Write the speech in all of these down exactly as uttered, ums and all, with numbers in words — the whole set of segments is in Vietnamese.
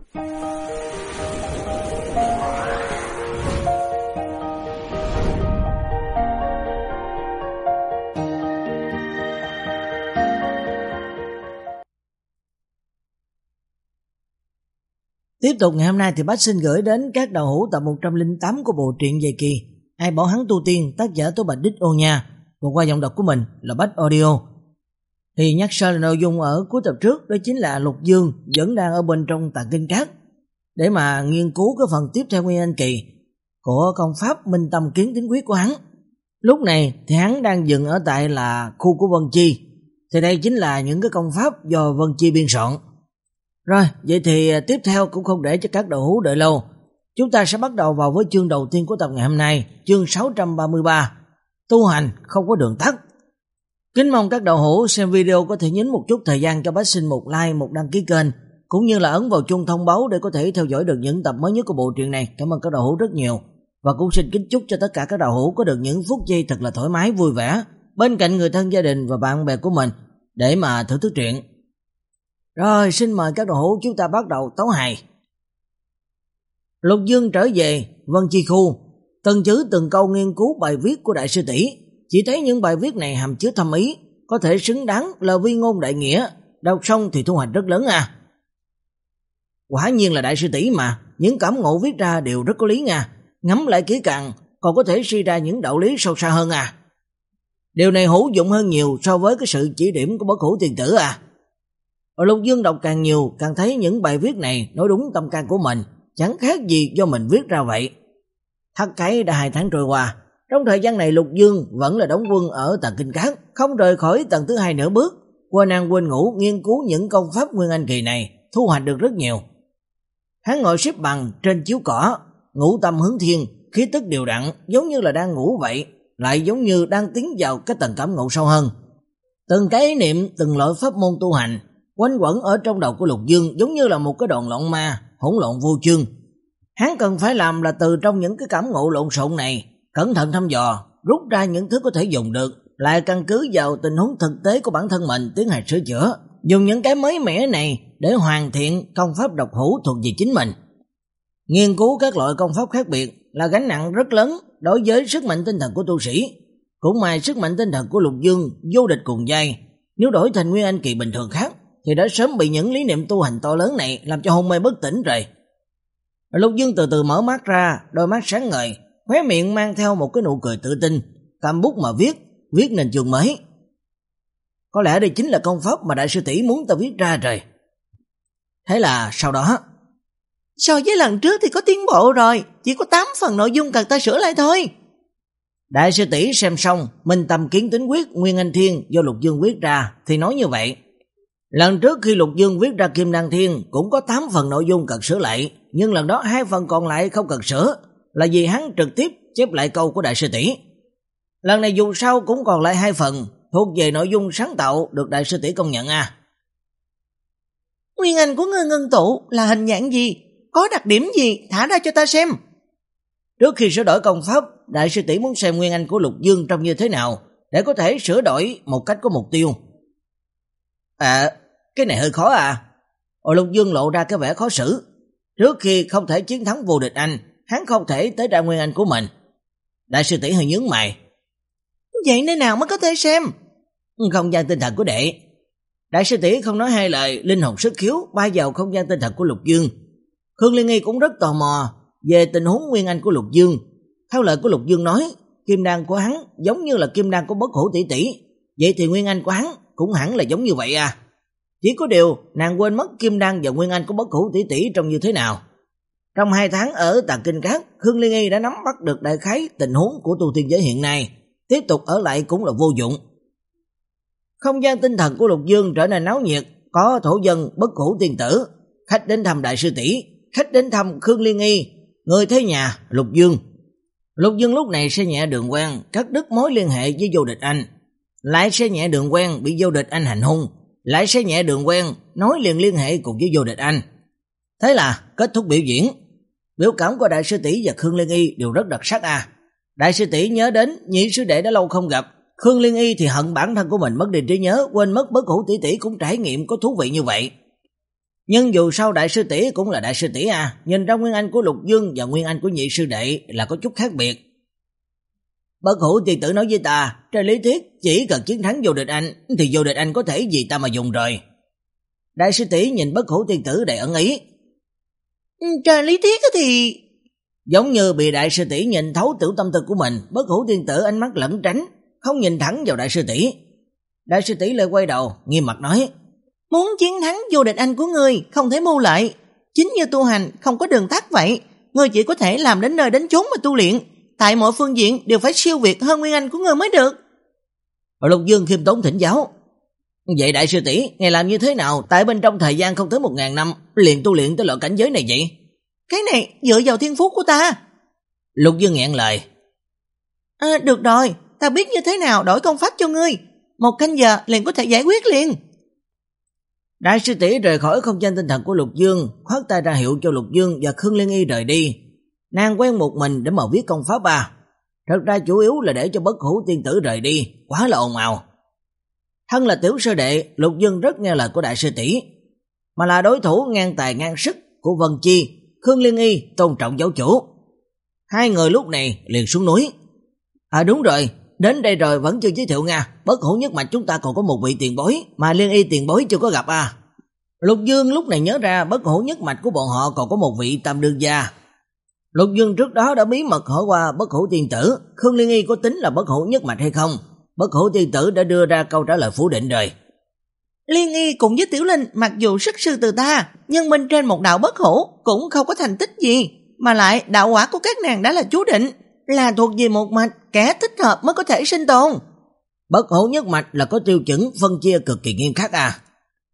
Tiếp tục ngày hôm nay thì bác xin gửi đến các đạo hữu tập một trăm lẻ tám của bộ truyện Dày Kỳ Ai Bảo Hắn Tu Tiên, tác giả Tố Bạch Đích Ô Nha, và qua giọng đọc của mình là Bách Audio. Thì nhắc sơ là nội dung ở cuối tập trước, đó chính là Lục Dương vẫn đang ở bên trong Tạng Kinh Các để mà nghiên cứu cái phần tiếp theo Nguyên Anh Kỳ của công pháp Minh Tâm Kiến Tính Quyết của hắn. Lúc này thì hắn đang dừng ở tại là khu của Vân Chi, thì đây chính là những cái công pháp do Vân Chi biên soạn. Rồi, vậy thì tiếp theo cũng không để cho các đạo hữu đợi lâu. Chúng ta sẽ bắt đầu vào với chương đầu tiên của tập ngày hôm nay, chương sáu trăm ba mươi ba, tu hành không có đường tắt. Kính mong các đạo hữu xem video có thể nhấn một chút thời gian cho bác xin một like, một đăng ký kênh, cũng như là ấn vào chuông thông báo để có thể theo dõi được những tập mới nhất của bộ truyện này. Cảm ơn các đạo hữu rất nhiều. Và cũng xin kính chúc cho tất cả các đạo hữu có được những phút giây thật là thoải mái, vui vẻ bên cạnh người thân, gia đình và bạn bè của mình để mà thưởng thức truyện. Rồi, xin mời các đạo hữu chúng ta bắt đầu tấu hài. Lục Dương trở về Vân Chi Khu, từng chữ từng câu nghiên cứu bài viết của đại sư tỷ, chỉ thấy những bài viết này hàm chứa thâm ý, có thể xứng đáng là vi ngôn đại nghĩa, đọc xong thì thu hoạch rất lớn à. Quả nhiên là đại sư tỷ mà, những cảm ngộ viết ra đều rất có lý nha, ngắm lại kỹ càng còn có thể suy ra những đạo lý sâu xa hơn à. Điều này hữu dụng hơn nhiều so với cái sự chỉ điểm của Bất Hủ Tiền Tử à. Ở Lục Dương đọc càng nhiều càng thấy những bài viết này nói đúng tâm can của mình, chẳng khác gì do mình viết ra vậy. Thắc cái đã hai tháng trôi qua, trong thời gian này Lục Dương vẫn là đóng quân ở Tạng Kinh Các, không rời khỏi tầng thứ hai nửa bước, quên ăn quên ngủ nghiên cứu những công pháp Nguyên Anh Kỳ này, thu hoạch được rất nhiều. Hắn ngồi xếp bằng trên chiếu cỏ, ngũ tâm hướng thiên, khí tức đều đặn, giống như là đang ngủ vậy, lại giống như đang tiến vào cái tầng cảm ngộ sâu hơn. Từng cái ý niệm, từng loại pháp môn tu hành quanh quẩn ở trong đầu của Lục Dương giống như là một cái đòn lộn ma, hỗn loạn vô chương. Hắn cần phải làm là từ trong những cái cảm ngộ lộn xộn này, cẩn thận thăm dò, rút ra những thứ có thể dùng được, lại căn cứ vào tình huống thực tế của bản thân mình tiến hành sửa chữa, dùng những cái mới mẻ này để hoàn thiện công pháp độc hữu thuộc về chính mình. Nghiên cứu các loại công pháp khác biệt là gánh nặng rất lớn đối với sức mạnh tinh thần của tu sĩ. Cũng may sức mạnh tinh thần của Lục Dương vô địch cùng giai, nếu đổi thành Nguyên Anh Kỳ bình thường khác thì đã sớm bị những lý niệm tu hành to lớn này làm cho hôn mê bất tỉnh rồi. Lục Dương từ từ mở mắt ra, đôi mắt sáng ngời, khóe miệng mang theo một cái nụ cười tự tin, cầm bút mà viết, viết nên chương mới. Có lẽ đây chính là công pháp mà đại sư tỷ muốn ta viết ra rồi. Thế là sau đó, so với lần trước thì có tiến bộ rồi, chỉ có tám phần nội dung cần ta sửa lại thôi. Đại sư tỷ xem xong Minh Tâm Kiến Tính Quyết Nguyên Anh Thiên do Lục Dương viết ra thì nói như vậy. Lần trước khi Lục Dương viết ra Kim Đan Thiên cũng có tám phần nội dung cần sửa lại, nhưng lần đó hai phần còn lại không cần sửa, là vì hắn trực tiếp chép lại câu của đại sư tỷ. Lần này dù sao cũng còn lại hai phần, thuộc về nội dung sáng tạo được đại sư tỷ công nhận à. Nguyên Anh của ngươi ngưng tụ là hình dạng gì? Có đặc điểm gì? Thả ra cho ta xem. Trước khi sửa đổi công pháp, đại sư tỷ muốn xem Nguyên Anh của Lục Dương trông như thế nào, để có thể sửa đổi một cách có mục tiêu. À, cái này hơi khó à. Ồ, Lục Dương lộ ra cái vẻ khó xử. Trước khi không thể chiến thắng vô địch anh, hắn không thể tới ra Nguyên Anh của mình. Đại sư tỷ hơi nhướng mày. Vậy nơi nào mới có thể xem? Không gian tinh thần của đệ. Đại sư tỷ không nói hai lời, linh hồn sức khiếu bay vào không gian tinh thần của Lục Dương. Khương Liên Nghi cũng rất tò mò về tình huống Nguyên Anh của Lục Dương. Theo lời của Lục Dương nói, kim đan của hắn giống như là kim đan của Bất Hủ tỷ tỷ, vậy thì Nguyên Anh của hắn cũng hẳn là giống như vậy à. Chỉ có điều nàng quên mất kim đan và Nguyên Anh của Bất Hủ tỷ tỷ trông như thế nào. Trong hai tháng ở Tạng Kinh Các, Khương Liên Nghi đã nắm bắt được đại khái tình huống của tu tiên giới hiện nay, tiếp tục ở lại cũng là vô dụng. Không gian tinh thần của Lục Dương trở nên náo nhiệt, có thổ dân Bất Hủ Tiên Tử, khách đến thăm đại sư tỷ, khách đến thăm Khương Liên Nghi, người thế nhà Lục Dương. Lục Dương lúc này xe nhẹ Đường Quen cắt đứt mối liên hệ với vô địch anh, lại xe nhẹ Đường Quen bị vô địch anh hành hung, lại xe nhẹ Đường Quen nói liền liên hệ cùng với vô địch anh. Thế là kết thúc biểu diễn. Biểu cảm của đại sư tỷ và Khương Liên Y đều rất đặc sắc à. Đại sư tỷ nhớ đến nhị sư đệ đã lâu không gặp, Khương Liên Y thì hận bản thân của mình mất đi trí nhớ, quên mất Bất Hủ tỷ tỷ cũng trải nghiệm có thú vị như vậy. Nhưng dù sao đại sư tỷ cũng là đại sư tỷ à, nhìn ra nguyên anh của Lục Dương và nguyên anh của nhị sư đệ là có chút khác biệt. Bất Hủ tiên tử nói với ta, trên lý thuyết chỉ cần chiến thắng Vô Địch Anh thì Vô Địch Anh có thể vì ta mà dùng rồi. Đại sư tỷ nhìn Bất Hủ tiên tử đầy ẩn ý. Trên lý thuyết thì... Giống như bị đại sư tỷ nhìn thấu tiểu tâm tư của mình, Bất Hủ tiên tử ánh mắt lẩn tránh, không nhìn thẳng vào đại sư tỷ. Đại sư tỷ lại quay đầu, nghiêm mặt nói: Muốn chiến thắng Vô Địch Anh của ngươi không thể mưu lợi, chính như tu hành không có đường tắt vậy, ngươi chỉ có thể làm đến nơi đến chốn mà tu luyện, tại mọi phương diện đều phải siêu việt hơn nguyên anh của ngươi mới được. Lục Dương khiêm tốn thỉnh giáo: Vậy đại sư tỷ, ngài làm như thế nào tại bên trong thời gian không tới một ngàn năm liền tu luyện tới loại cảnh giới này vậy? Cái này dựa vào thiên phú của ta. Lục Dương nghẹn lời: À, được rồi, ta biết như thế nào đổi công pháp cho ngươi, một canh giờ liền có thể giải quyết liền. Đại sư tỷ rời khỏi không gian tinh thần của Lục Dương, khoát tay ra hiệu cho Lục Dương và Khương Liên Y rời đi. Nàng quen một mình để mà viết công pháp à. Thật ra chủ yếu là để cho Bất Hủ tiên tử rời đi, quá là ồn ào. Thân là tiểu sư đệ, Lục Dương rất nghe lời của đại sư tỷ, mà là đối thủ ngang tài ngang sức của Vân Chi. Khương Liên Y tôn trọng giáo chủ. Hai người lúc này liền xuống núi. À đúng rồi, đến đây rồi vẫn chưa giới thiệu nha, Bất Hủ nhất mạch chúng ta còn có một vị tiền bối mà Liên Y tiền bối chưa có gặp à. Lục Dương lúc này nhớ ra Bất Hủ nhất mạch của bọn họ còn có một vị tam đương gia. Lục Dương trước đó đã bí mật hỏi qua Bất Hủ tiên tử Khương Liên Y có tính là Bất Hủ nhất mạch hay không. Bất Hủ tiên tử đã đưa ra câu trả lời phủ định rồi. Liên Y cùng với Tiểu Linh mặc dù sức sư từ ta, nhưng bên trên một đạo bất hủ cũng không có thành tích gì, mà lại đạo quả của các nàng đã là chú định, là thuộc về một mạch, kẻ thích hợp mới có thể sinh tồn. Bất Hủ nhất mạch là có tiêu chuẩn phân chia cực kỳ nghiêm khắc à.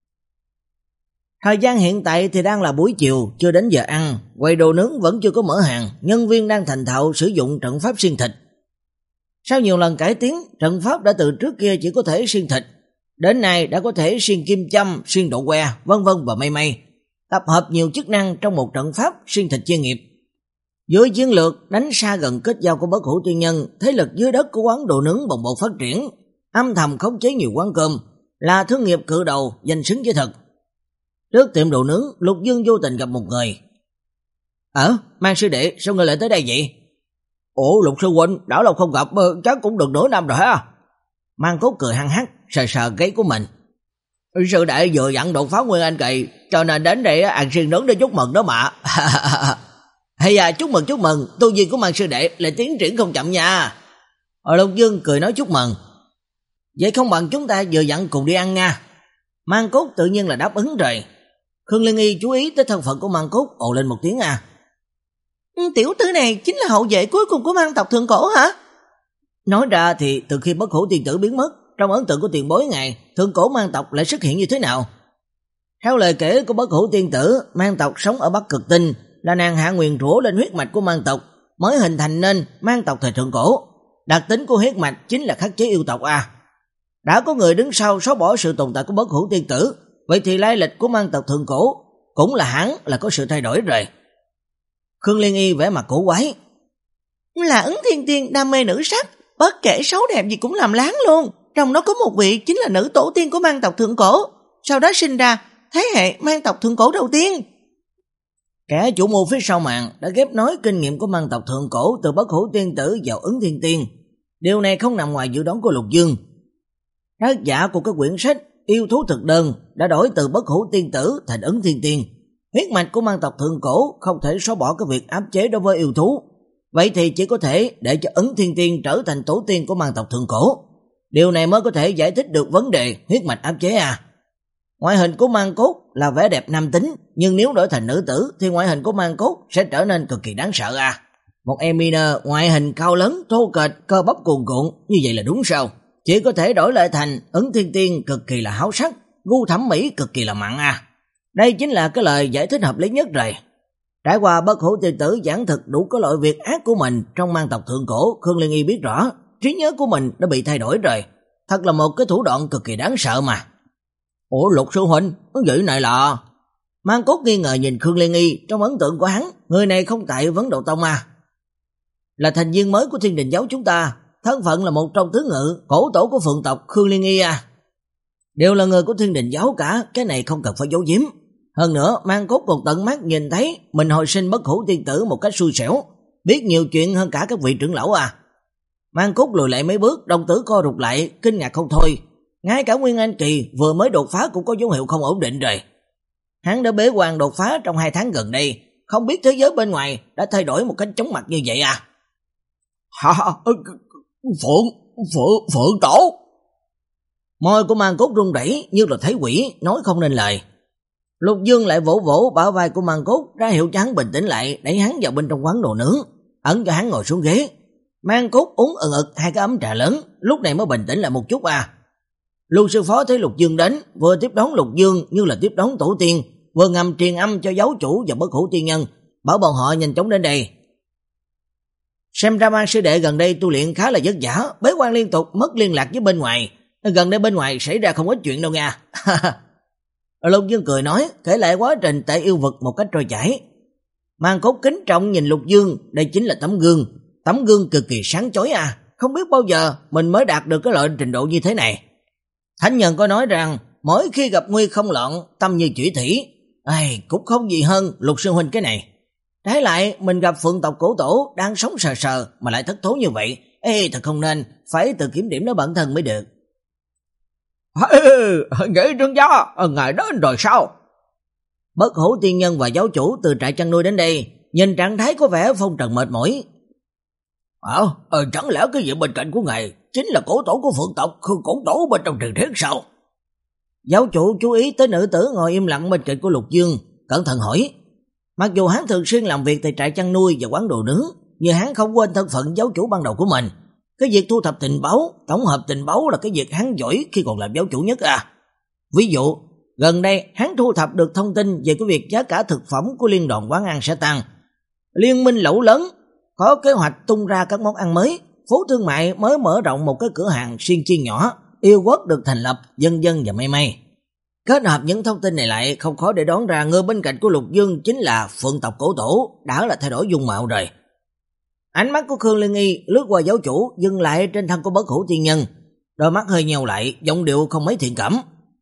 Thời gian hiện tại thì đang là buổi chiều, chưa đến giờ ăn, quầy đồ nướng vẫn chưa có mở hàng, nhân viên đang thành thạo sử dụng trận pháp xiên thịt. Sau nhiều lần cải tiến, trận pháp đã từ trước kia chỉ có thể xiên thịt, đến nay đã có thể xiên kim châm, xiên độ que, vân vân và mây mây, tập hợp nhiều chức năng trong một trận pháp xiên thịt chuyên nghiệp. Dưới chiến lược đánh xa gần kết giao của Bất Hủ tiên nhân, thế lực dưới đất của quán đồ nướng bồng bột phát triển, âm thầm khống chế nhiều quán cơm, là thương nghiệp cự đầu danh xứng với thật. Trước tiệm đồ nướng, Lục Dương vô tình gặp một người. Ờ, Mang sư đệ, sao người lại tới đây vậy? Ủa Lục sư huynh, đã lâu không gặp, chắc cũng được nửa năm rồi hả? Mang Cốt cười hăng hắc, sờ sờ gáy của mình. Sư đệ vừa dặn đột phá nguyên anh kỳ, cho nên đến đây ăn xiên nướng để chúc mừng đó mà. Hay à, chúc mừng chúc mừng, tu vi của Mang sư đệ lại tiến triển không chậm nha. Ở Lục Dương cười nói chúc mừng. Vậy không bằng chúng ta vừa dặn cùng đi ăn nha. Mang Cốt tự nhiên là đáp ứng rồi. Khương Liên Y chú ý tới thân phận của Mang Cốt, ồ lên một tiếng à. Tiểu tử này chính là hậu vệ cuối cùng của Mang tộc Thượng Cổ hả? Nói ra thì từ khi Bất Hủ tiên tử biến mất, trong ấn tượng của tiền bối ngài, Thượng Cổ Mang tộc lại xuất hiện như thế nào? Theo lời kể của Bất Hủ tiên tử, Mang tộc sống ở Bắc Cực Tinh, là nàng hạ nguyền rủa lên huyết mạch của Mang tộc, mới hình thành nên Mang tộc thời Thượng Cổ. Đặc tính của huyết mạch chính là khắc chế yêu tộc à. Đã có người đứng sau xóa bỏ sự tồn tại của Bất Hủ tiên tử, vậy thì lai lịch của Mang tộc Thượng Cổ cũng là hẳn là có sự thay đổi rồi. Khương Liên Y vẻ mặt cổ quái. Là Ứng Thiên Tiên đam mê nữ sắc, bất kể xấu đẹp gì cũng làm láng luôn. Trong đó có một vị chính là nữ tổ tiên của Mang tộc Thượng Cổ, sau đó sinh ra thế hệ Mang tộc Thượng Cổ đầu tiên. Kẻ chủ mưu phía sau màn đã ghép nối kinh nghiệm của Mang tộc Thượng Cổ từ Bất Hủ tiên tử vào Ứng Thiên Tiên. Điều này không nằm ngoài dự đoán của Lục Dương. Tác giả của các quyển sách Yêu thú thực đơn đã đổi từ Bất Hủ tiên tử thành Ứng Thiên Tiên. Huyết mạch của Mang tộc Thượng Cổ không thể xóa bỏ cái việc áp chế đối với yêu thú, vậy thì chỉ có thể để cho Ứng Thiên Tiên trở thành tổ tiên của Mang tộc Thượng Cổ. Điều này mới có thể giải thích được vấn đề huyết mạch áp chế à. Ngoại hình của Mang Cốt là vẻ đẹp nam tính, nhưng nếu đổi thành nữ tử thì ngoại hình của Mang Cốt sẽ trở nên cực kỳ đáng sợ à. Một Eminer ngoại hình cao lớn, thô kệch, cơ bắp cuồn cuộn, như vậy là đúng sao? Chỉ có thể đổi lại thành Ứng Thiên Tiên cực kỳ là háo sắc, gu thẩm mỹ cực kỳ là mặn à. Đây chính là cái lời giải thích hợp lý nhất rồi. Trải qua Bất Hủ tiên tử giảng thực đủ có loại việc ác của mình trong Mang tộc Thượng Cổ, Khương Liên Y biết rõ trí nhớ của mình đã bị thay đổi rồi. Thật là một cái thủ đoạn cực kỳ đáng sợ mà. Ủa Lục sư huynh, vậy này là... Mang Cốt nghi ngờ nhìn Khương Liên Y, trong ấn tượng của hắn, người này không tại Vấn Độ Tông à. Là thành viên mới của Thiên Đình giáo chúng ta, thân phận là một trong tứ ngự, cổ tổ của phượng tộc Khương Liên Y à. Đều là người của Thiên Đình giáo cả, cái này không cần phải giấu giếm. Hơn nữa, Mang Cốt còn tận mắt nhìn thấy mình hồi sinh Bất Hủ tiên tử một cách xui xẻo, biết nhiều chuyện hơn cả các vị trưởng lão à. Mang Cốt lùi lại mấy bước, đồng tử co rụt lại, kinh ngạc không thôi. Ngay cả Nguyên Anh Kỳ vừa mới đột phá cũng có dấu hiệu không ổn định rồi. Hắn đã bế quan đột phá trong hai tháng gần đây, không biết thế giới bên ngoài đã thay đổi một cách chóng mặt như vậy à. Hả? Phượng, Phượng, Phượng Tổ. Môi của Mang Cốt run rẩy như là thấy quỷ, nói không nên lời. Lục Dương lại vỗ vỗ bả vai của Mang Cốt, ra hiệu cho hắn bình tĩnh lại, đẩy hắn vào bên trong quán đồ nướng, ấn cho hắn ngồi xuống ghế. Mang Cốt uống ừng ực hai cái ấm trà lớn, lúc này mới bình tĩnh lại một chút à. Lưu sư phó thấy Lục Dương đến, vừa tiếp đón Lục Dương như là tiếp đón tổ tiên, vừa ngầm truyền âm cho giáo chủ và Bất Hủ tiên nhân, bảo bọn họ nhanh chóng đến đây. Xem ra Mang sư đệ gần đây tu luyện khá là vất vả, bế quan liên tục, mất liên lạc với bên ngoài. Gần đây bên ngoài xảy ra không ít chuyện đâu nha. Lục Dương cười nói, kể lại quá trình tại yêu vực một cách trôi chảy. Mang Cốt kính trọng nhìn Lục Dương, đây chính là tấm gương, tấm gương cực kỳ sáng chói à, không biết bao giờ mình mới đạt được cái loại trình độ như thế này. Thánh nhân có nói rằng, mỗi khi gặp nguy không loạn, tâm như chủy thủy, ai cũng không gì hơn Lục sư huynh cái này. Trái lại, mình gặp phượng tộc cổ tổ đang sống sờ sờ mà lại thất thố như vậy, ê thật không nên, phải tự kiểm điểm nó bản thân mới được. Nghĩ trương gia, ngài đến rồi sao? Bất Hủ tiên nhân và giáo chủ từ trại chăn nuôi đến đây, nhìn trạng thái có vẻ phong trần mệt mỏi. Ờ, à, chẳng lẽ cái gì bên cạnh của ngài chính là cổ tổ của phượng tộc, Khương cổ tổ bên trong truyền thuyết sao? Giáo chủ chú ý tới nữ tử ngồi im lặng bên cạnh của Lục Dương, cẩn thận hỏi. Mặc dù hắn thường xuyên làm việc tại trại chăn nuôi và quán đồ nướng, nhưng hắn không quên thân phận giáo chủ ban đầu của mình. Cái việc thu thập tình báo, tổng hợp tình báo là cái việc hắn giỏi khi còn làm giáo chủ nhất à. Ví dụ, gần đây hắn thu thập được thông tin về cái việc giá cả thực phẩm của liên đoàn quán ăn sẽ tăng. Liên minh lẩu lớn có kế hoạch tung ra các món ăn mới, phố thương mại mới mở rộng một cái cửa hàng xiên chiên nhỏ, yêu quốc được thành lập, vân vân và mây mây. Kết hợp những thông tin này lại, không khó để đoán ra người bên cạnh của Lục Dương chính là phượng tộc cổ tổ, đã là thay đổi dung mạo rồi. Ánh mắt của Khương Liên Nghi lướt qua giáo chủ, dừng lại trên thân của Bất Hủ tiên nhân, đôi mắt hơi nheo lại, giọng điệu không mấy thiện cảm.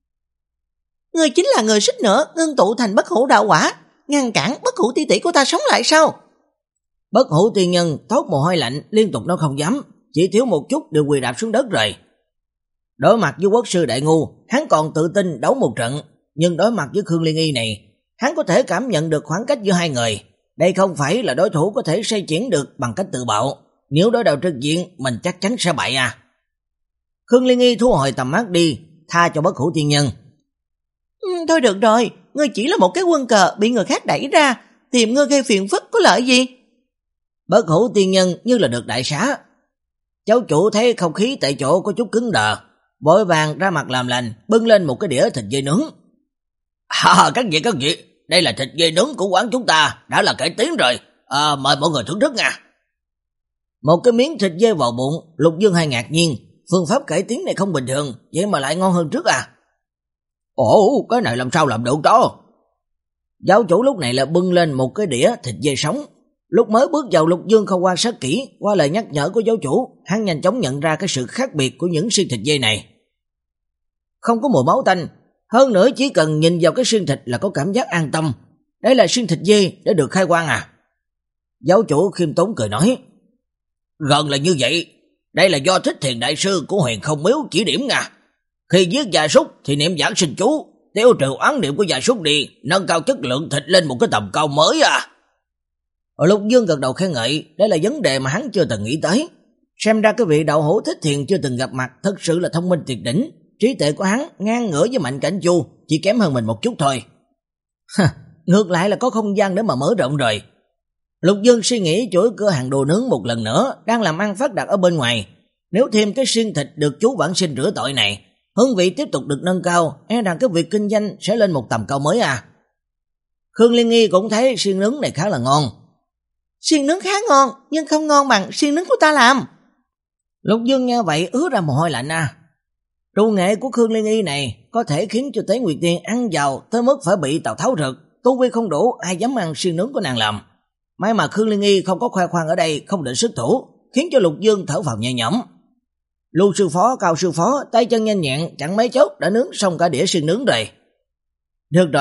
Ngươi chính là người xích nữa ngưng tụ thành Bất Hủ đạo quả, ngăn cản Bất Hủ tỷ tỷ của ta sống lại sao? Bất Hủ tiên nhân thốt mồ hôi lạnh, liên tục nói không dám, chỉ thiếu một chút đều quỳ đạp xuống đất rồi. Đối mặt với quốc sư đại ngu, hắn còn tự tin đấu một trận, nhưng đối mặt với Khương Liên Y này, hắn có thể cảm nhận được khoảng cách giữa hai người. Đây không phải là đối thủ có thể xoay chuyển được bằng cách tự bạo, nếu đối đầu trực diện mình chắc chắn sẽ bại à. Khương Liên Y thu hồi tầm mắt đi, tha cho Bất Hủ tiên nhân. Ừ, thôi được rồi, ngươi chỉ là một cái quân cờ bị người khác đẩy ra, tìm ngươi gây phiền phức có lợi gì? Bất Hủ tiên nhân như là được đại xá. Cháu chủ thấy không khí tại chỗ có chút cứng đờ, vội vàng ra mặt làm lành, bưng lên một cái đĩa thịt dê nướng. À, các vị, các vị, đây là thịt dê nướng của quán chúng ta, đã là cải tiến rồi, à, mời mọi người thưởng thức nha. Một cái miếng thịt dê vào bụng, Lục Dương hay ngạc nhiên, phương pháp cải tiến này không bình thường, vậy mà lại ngon hơn trước à. Ồ, cái này làm sao làm được đó? Giáo chủ lúc này là bưng lên một cái đĩa thịt dê sống. Lúc mới bước vào, Lục Dương không quan sát kỹ, qua lời nhắc nhở của giáo chủ, hắn nhanh chóng nhận ra cái sự khác biệt của những xiên thịt dê này. Không có mùi máu tanh, hơn nữa chỉ cần nhìn vào cái xiên thịt là có cảm giác an tâm. Đây là xiên thịt dê để được khai quang à? Giáo chủ khiêm tốn cười nói. Gần là như vậy, đây là do Thích Thiền đại sư của Huyền Không Miếu chỉ điểm nha. Khi giết gia súc thì niệm giảng sinh chú, tiêu trừ oán niệm của gia súc đi, nâng cao chất lượng thịt lên một cái tầm cao mới à. Lục Dương gật đầu khen ngợi, đây là vấn đề mà hắn chưa từng nghĩ tới. Xem ra cái vị đạo hữu Thích Thiền chưa từng gặp mặt thật sự là thông minh tuyệt đỉnh, trí tuệ của hắn ngang ngửa với Mạnh Cảnh Chu, chỉ kém hơn mình một chút thôi. Ngược lại là có không gian để mà mở rộng rồi. Lục Dương suy nghĩ chuỗi cửa hàng đồ nướng một lần nữa, đang làm ăn phát đạt ở bên ngoài. Nếu thêm cái xiên thịt được chú vãng sinh rửa tội này, hương vị tiếp tục được nâng cao, e rằng cái việc kinh doanh sẽ lên một tầm cao mới à. Khương Liên Nghi cũng thấy xiên nướng này khá là ngon. Xiên nướng khá ngon, nhưng không ngon bằng xiên nướng của ta làm. Lục Dương nghe vậy ứa ra mồ hôi lạnh à. Trù nghệ của Khương Liên Y này có thể khiến cho Tế Nguyệt Tiên ăn giàu tới mức phải bị Tào Tháo rực, tu vi không đủ ai dám ăn xiên nướng của nàng làm. May mà Khương Liên Y không có khoe khoang ở đây, không định xuất thủ, khiến cho Lục Dương thở vào nhẹ nhõm. Lưu sư phó, Cao sư phó tay chân nhanh nhẹn, chẳng mấy chốc đã nướng xong cả đĩa xiên nướng rồi. Được rồi,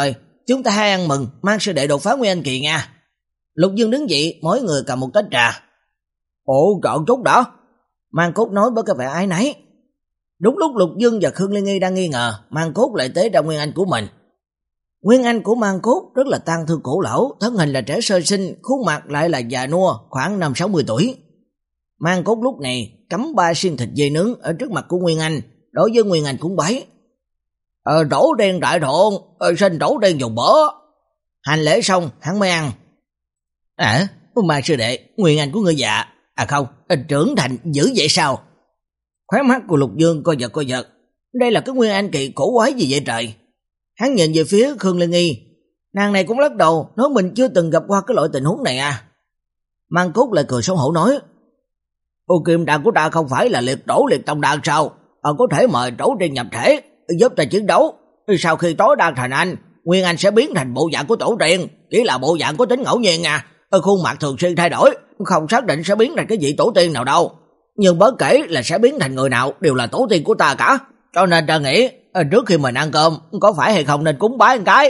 chúng ta hai ăn mừng, mang sư đệ đột phá Nguyên Anh kỳ nha. Lục Dương đứng dậy, mỗi người cầm một tách trà. Ồ, chọn chút đã. Mang Cốt nói với cái vẻ ái náy. Đúng lúc Lục Dương và Khương Liên Nghi đang nghi ngờ, Mang Cốt lại tế ra Nguyên Anh của mình. Nguyên Anh của Mang Cốt rất là tang thương cổ lão, thân hình là trẻ sơ sinh, khuôn mặt lại là già nua, khoảng năm sáu mươi tuổi. Mang Cốt lúc này cắm ba xiên thịt dê nướng ở trước mặt của Nguyên Anh, đối với Nguyên Anh cũng bái. Ờ, trổ đen đại thượng, ờ, xin trổ đen dùng bữa. Hành lễ xong, hắn mới ăn. À, Mang sư đệ, Nguyên Anh của ngươi già. À không, trưởng thành dữ vậy sao? Khóe mắt của Lục Dương coi giật coi giật. Đây là cái Nguyên Anh kỳ cổ quái gì vậy trời? Hắn nhìn về phía Khương Liên Nghi. Nàng này cũng lắc đầu, nói mình chưa từng gặp qua cái loại tình huống này à. Mang Cốt lại cười xấu hổ nói. Ô kim đan của ta không phải là liệt trổ liệt tông đan sao? Ờ, có thể mời trổ tiên nhập thể, giúp ta chiến đấu. Sau khi tối đan thành anh, Nguyên Anh sẽ biến thành bộ dạng của tổ tiên. Chỉ là bộ dạng có tính ngẫu nhiên à. Khuôn mặt thường xuyên thay đổi, không xác định sẽ biến thành cái vị tổ tiên nào đâu. Nhưng bất kể là sẽ biến thành người nào đều là tổ tiên của ta cả. Cho nên ta nghĩ trước khi mình ăn cơm có phải hay không nên cúng bái một cái.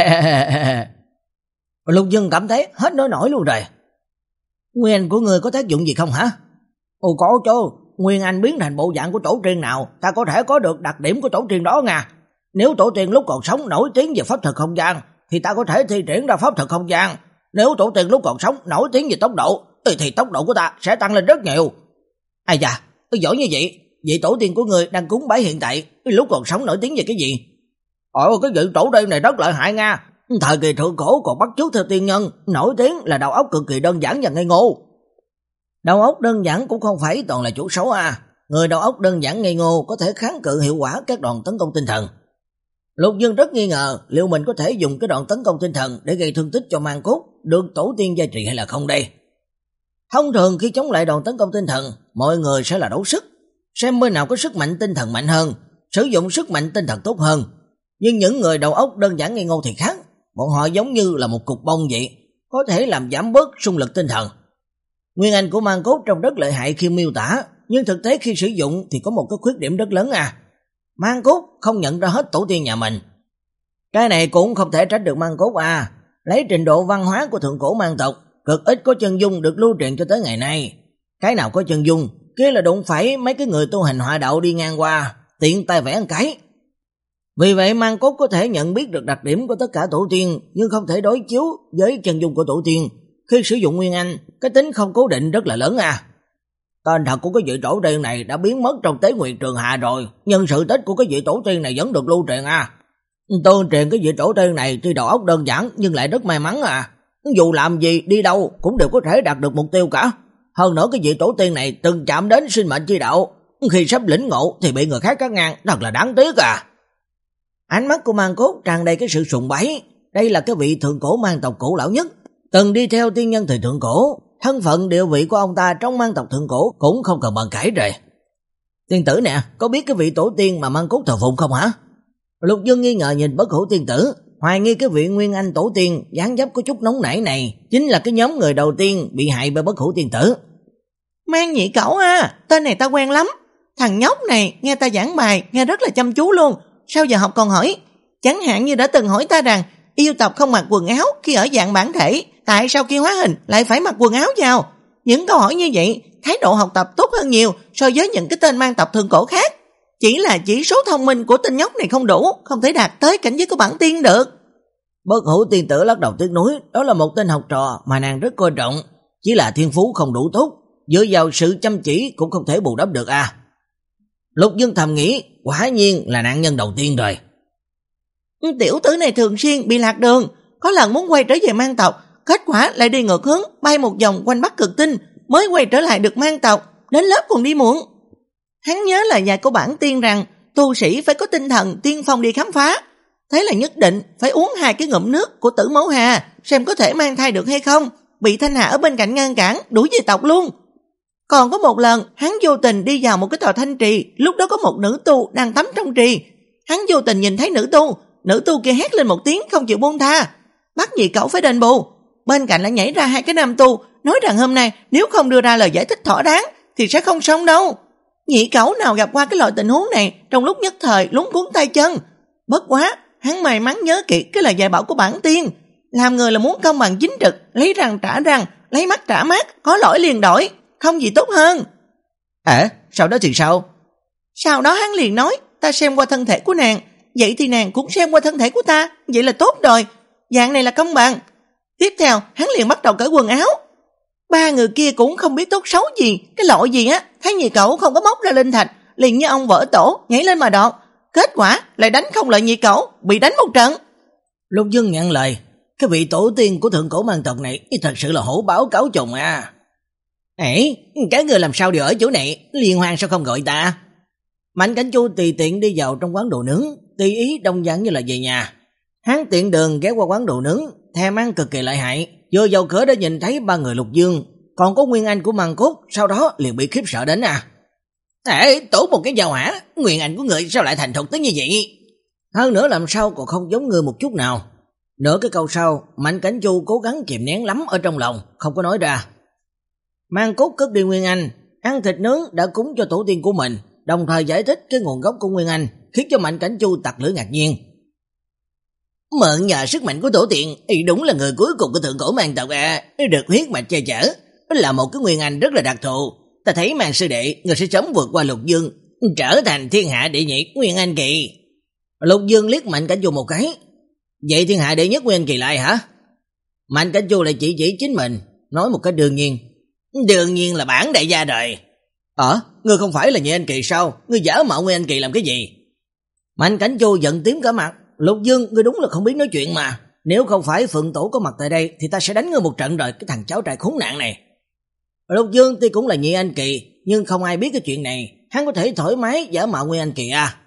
Lục Dương cảm thấy hết nói nổi luôn rồi. Nguyên Anh của người có tác dụng gì không hả? Ồ có chứ, Nguyên Anh biến thành bộ dạng của tổ tiên nào ta có thể có được đặc điểm của tổ tiên đó nha. Nếu tổ tiên lúc còn sống nổi tiếng về pháp thuật không gian thì ta có thể thi triển ra pháp thuật không gian. Nếu tổ tiên lúc còn sống nổi tiếng về tốc độ thì tốc độ của ta sẽ tăng lên rất nhiều. Ai da, giỏi như vậy, vị tổ tiên của người đang cúng bái hiện tại lúc còn sống nổi tiếng về cái gì? Ồ, cái vị tổ tiên này rất lợi hại nha. Thời kỳ thượng cổ còn bắt chước theo tiên nhân, nổi tiếng là đầu óc cực kỳ đơn giản và ngây ngô. Đầu óc đơn giản cũng không phải toàn là chủ xấu à. Người đầu óc đơn giản ngây ngô có thể kháng cự hiệu quả các đòn tấn công tinh thần. Lục Dương rất nghi ngờ liệu mình có thể dùng cái đòn tấn công tinh thần để gây thương tích cho Mang Cốt được tổ tiên gia trì hay là không đây. Thông thường khi chống lại đòn tấn công tinh thần, mọi người sẽ là đấu sức, xem bên nào có sức mạnh tinh thần mạnh hơn, sử dụng sức mạnh tinh thần tốt hơn. Nhưng những người đầu óc đơn giản ngây ngô thì khác, bọn họ giống như là một cục bông vậy, có thể làm giảm bớt xung lực tinh thần. Nguyên Anh của Mang Cốt trông rất lợi hại khi miêu tả, nhưng thực tế khi sử dụng thì có một cái khuyết điểm rất lớn à. Mang Cốt không nhận ra hết tổ tiên nhà mình. Cái này cũng không thể trách được Mang Cốt à. Lấy trình độ văn hóa của thượng cổ Mang tộc, cực ít có chân dung được lưu truyền cho tới ngày nay. Cái nào có chân dung, kia là đụng phải mấy cái người tu hành họa đạo đi ngang qua, tiện tay vẽ một cái. Vì vậy Mang Cốt có thể nhận biết được đặc điểm của tất cả tổ tiên, nhưng không thể đối chiếu với chân dung của tổ tiên. Khi sử dụng Nguyên Anh, cái tính không cố định rất là lớn à. Tên thật của cái vị tổ tiên này đã biến mất trong Tế Nguyệt Trường Hà rồi, nhưng sự tích của cái vị tổ tiên này vẫn được lưu truyền à. Tương truyền cái vị tổ tiên này tuy đầu óc đơn giản nhưng lại rất may mắn à. Dù làm gì đi đâu cũng đều có thể đạt được mục tiêu cả. Hơn nữa cái vị tổ tiên này từng chạm đến sinh mệnh chi đạo, khi sắp lĩnh ngộ thì bị người khác cắt ngang, thật là đáng tiếc à. Ánh mắt của Mang Cốt tràn đầy cái sự sùng bái. Đây là cái vị thượng cổ Mang tộc cổ lão nhất, từng đi theo tiên nhân thời thượng cổ. Thân phận địa vị của ông ta trong Mang tộc thượng cổ cũng không cần bàn cãi rồi. Tiên tử nè, có biết cái vị tổ tiên mà Mang Cốt thờ phụng không hả? Lục Dương nghi ngờ nhìn Bất Hủ tiên tử, hoài nghi cái vị Nguyên Anh tổ tiên dáng dấp có chút nóng nảy này chính là cái nhóm người đầu tiên bị hại bởi Bất Hủ tiên tử. Mang Nhị Cẩu à, tên này ta quen lắm. Thằng nhóc này nghe ta giảng bài nghe rất là chăm chú luôn. Sao giờ học còn hỏi? Chẳng hạn như đã từng hỏi ta rằng yêu tộc không mặc quần áo khi ở dạng bản thể, tại sao khi hóa hình lại phải mặc quần áo vào? Những câu hỏi như vậy, thái độ học tập tốt hơn nhiều so với những cái tên mang tộc thượng cổ khác. Chỉ là chỉ số thông minh của tên nhóc này không đủ, không thể đạt tới cảnh giới của bản tiên được. Bất Hủ tiên tử lắc đầu tiếc nuối, đó là một tên học trò mà nàng rất coi trọng, chỉ là thiên phú không đủ tốt, dựa vào sự chăm chỉ cũng không thể bù đắp được à. Lục Dương thầm nghĩ, quả nhiên là nạn nhân đầu tiên rồi. Tiểu tử này thường xuyên bị lạc đường, có lần muốn quay trở về Mang tộc, kết quả lại đi ngược hướng, bay một vòng quanh Bắc Cực Tinh, mới quay trở lại được Mang tộc, đến lớp còn đi muộn. Hắn nhớ là dạy của bản tiên rằng tu sĩ phải có tinh thần tiên phong đi khám phá, thế là nhất định phải uống hai cái ngụm nước của Tử Mẫu Hà xem có thể mang thai được hay không, bị Thanh Hà ở bên cạnh ngăn cản, đuổi về tộc luôn. Còn có một lần hắn vô tình đi vào một cái tòa thanh trì, lúc đó có một nữ tu đang tắm trong trì, hắn vô tình nhìn thấy nữ tu, nữ tu kia hét lên một tiếng không chịu buông tha, bắt Nhị Cẩu phải đền bù. Bên cạnh lại nhảy ra hai cái nam tu, nói rằng hôm nay nếu không đưa ra lời giải thích thỏa đáng thì sẽ không xong đâu. Nhị Cẩu nào gặp qua cái loại tình huống này, trong lúc nhất thời lúng cuốn tay chân. Bất quá hắn may mắn nhớ kỹ cái lời dạy bảo của bản tiên. Làm người là muốn công bằng chính trực, lấy răng trả răng, lấy mắt trả mắt, có lỗi liền đổi, không gì tốt hơn. À, sau đó thì sao? Sau đó hắn liền nói, ta xem qua thân thể của nàng, vậy thì nàng cũng xem qua thân thể của ta, vậy là tốt rồi, dạng này là công bằng. Tiếp theo, hắn liền bắt đầu cởi quần áo. Ba người kia cũng không biết tốt xấu gì, cái lội gì á, thấy nhị cẩu không có móc ra linh thạch, liền như ông vỡ tổ, nhảy lên mà đọt. Kết quả lại đánh không lại nhị cẩu, bị đánh một trận. Lục Dương ngạn lời, cái vị tổ tiên của thượng cổ mang tộc này thật sự là hổ báo cáo chồng à. Ê, cái người làm sao đều ở chỗ này, liên hoan sao không gọi ta? Mạnh Cảnh Chu tùy tiện đi vào trong quán đồ nướng, tùy ý đông dạng như là về nhà. Hắn tiện đường ghé qua quán đồ nướng, thèm ăn cực kỳ lợi hại, vừa vào cửa đã nhìn thấy ba người Lục Dương, còn có Nguyên Anh của Măng Cốt, sau đó liền bị khiếp sợ đến à. Ê, tổ một cái dao hỏa, Nguyên Anh của người sao lại thành thục tới như vậy? Hơn nữa làm sao còn không giống người một chút nào. Nửa cái câu sau, Mạnh Cảnh Chu cố gắng kìm nén lắm ở trong lòng, không có nói ra. Măng Cốt cất đi Nguyên Anh, ăn thịt nướng đã cúng cho tổ tiên của mình, đồng thời giải thích cái nguồn gốc của Nguyên Anh, khiến cho Mạnh Cảnh Chu tặc lưỡi ngạc nhiên. Mượn nhờ sức mạnh của tổ tiên, y đúng là người cuối cùng của thượng cổ mang tộc à, được huyết mạch che chở, là một cái Nguyên Anh rất là đặc thù. Ta thấy Mang sư đệ, người sẽ sớm vượt qua Lục Dương, trở thành thiên hạ đệ nhị Nguyên Anh kỳ. Lục Dương liếc Mạnh Cảnh Chu một cái. Vậy thiên hạ đệ nhất Nguyên Anh kỳ lại hả? Mạnh Cảnh Chu lại chỉ chỉ chính mình, nói một cách đương nhiên. Đương nhiên là bản đại gia rồi. Ờ, ngươi không phải là Nguyên Anh kỳ sao? Ngươi giả mạo Nguyên Anh kỳ làm cái gì? Mạnh Cảnh Chu giận tím cả mặt. Lục Dương, ngươi đúng là không biết nói chuyện mà. Nếu không phải Phượng Tổ có mặt tại đây thì ta sẽ đánh ngươi một trận rồi, cái thằng cháu trai khốn nạn này. Lục Dương tuy cũng là Nguyên Anh kỳ, nhưng không ai biết cái chuyện này, hắn có thể thoải mái giả mạo Nguyên Anh kỳ à?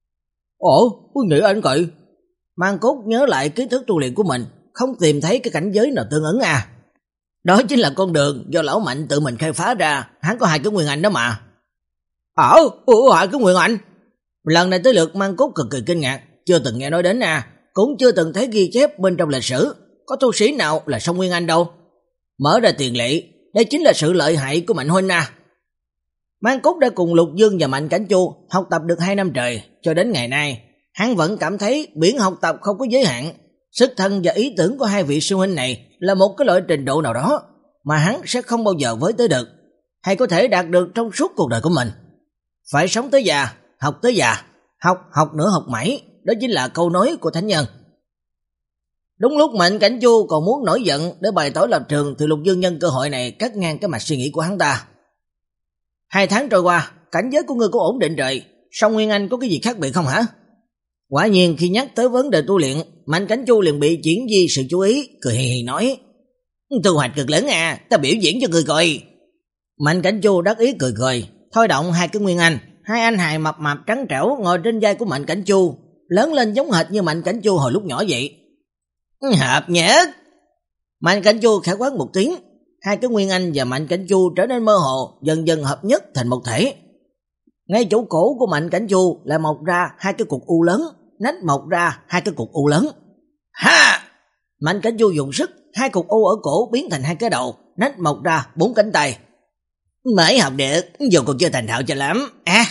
Ồ, Nguyên Anh kỳ. Mang Cốt nhớ lại kiến thức tu luyện của mình, không tìm thấy cái cảnh giới nào tương ứng à. Đó chính là con đường do lão Mạnh tự mình khai phá ra, hắn có hai cái Nguyên Anh đó mà. Ờ, ủa hai cái Nguyên Anh. Lần này tới lượt Mang Cốt cực kỳ kinh ngạc, chưa từng nghe nói đến à, cũng chưa từng thấy ghi chép bên trong lịch sử, có tu sĩ nào là song Nguyên Anh đâu. Mở ra tiền lệ, đây chính là sự lợi hại của Mạnh huynh à. Mang Cốt đã cùng Lục Dương và Mạnh Cảnh Chu học tập được hai năm trời, cho đến ngày nay, hắn vẫn cảm thấy biển học tập không có giới hạn. Sức thân và ý tưởng của hai vị sư huynh này là một cái loại trình độ nào đó mà hắn sẽ không bao giờ với tới được, hay có thể đạt được trong suốt cuộc đời của mình. Phải sống tới già, học tới già, học học nữa học mãi, đó chính là câu nói của thánh nhân. Đúng lúc Mạnh Cảnh Chu còn muốn nổi giận để bày tỏ lập trường thì Lục Dương nhân cơ hội này cắt ngang cái mạch suy nghĩ của hắn ta. Hai tháng trôi qua, cảnh giới của ngươi có ổn định rồi, song Nguyên Anh có cái gì khác biệt không hả? Quả nhiên khi nhắc tới vấn đề tu luyện, Mạnh Cảnh Chu liền bị chuyển di sự chú ý, cười hì hì nói: "Thu hoạch cực lớn à, ta biểu diễn cho ngươi coi." Mạnh Cảnh Chu đắc ý cười cười, thôi động hai cái Nguyên Anh, hai anh hài mập mạp trắng trẻo ngồi trên vai của Mạnh Cảnh Chu, lớn lên giống hệt như Mạnh Cảnh Chu hồi lúc nhỏ vậy. Hợp nhất. Mạnh Cảnh Chu khẽ quát một tiếng, hai cái Nguyên Anh và Mạnh Cảnh Chu trở nên mơ hồ, dần dần hợp nhất thành một thể. Ngay chỗ cổ của Mạnh Cảnh Chu lại mọc ra hai cái cục u lớn, nách mọc ra hai cái cục u lớn. Ha! Mạnh Cảnh Chu dùng sức, hai cục u ở cổ biến thành hai cái đầu, nách mọc ra bốn cánh tay. Mới học được, dù còn chưa thành thạo cho lắm. À,